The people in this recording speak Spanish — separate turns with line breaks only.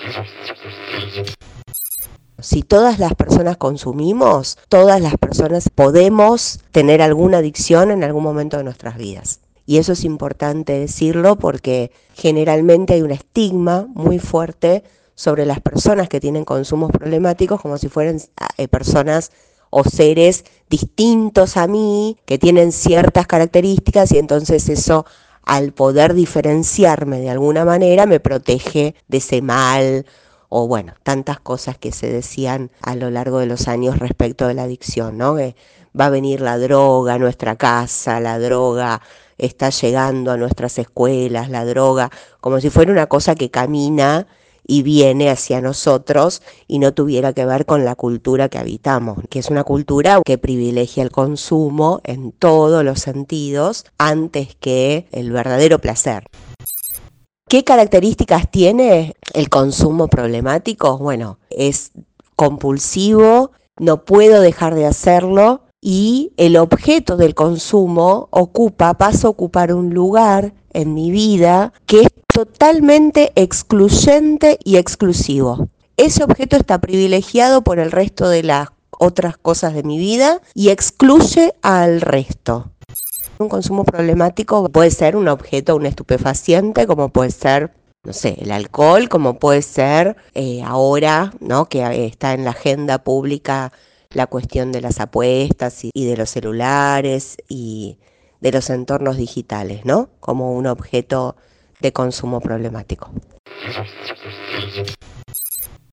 Si todas las personas consumimos, todas las personas podemos tener alguna adicción en algún momento de nuestras vidas. Y eso es importante decirlo porque generalmente hay un estigma muy fuerte sobre las personas que tienen consumos problemáticos como si fueran personas o seres distintos a mí, que tienen ciertas características y entonces eso, al poder diferenciarme de alguna manera, me protege de ese mal o bueno, tantas cosas que se decían a lo largo de los años respecto de la adicción, ¿no? Que va a venir la droga a nuestra casa, la droga está llegando a nuestras escuelas, la droga, como si fuera una cosa que camina y viene hacia nosotros y no tuviera que ver con la cultura que habitamos, que es una cultura que privilegia el consumo en todos los sentidos antes que el verdadero placer. ¿Qué características tiene el consumo problemático? Bueno, es compulsivo, no puedo dejar de hacerlo y el objeto del consumo pasa a ocupar un lugar en mi vida que es totalmente excluyente y exclusivo. Ese objeto está privilegiado por el resto de las otras cosas de mi vida y excluye al resto. Un consumo problemático puede ser un objeto, un estupefaciente, como puede ser, no sé, el alcohol, como puede ser ahora, ¿no? Que está en la agenda pública la cuestión de las apuestas y de los celulares y de los entornos digitales, ¿no? Como un objeto de consumo problemático.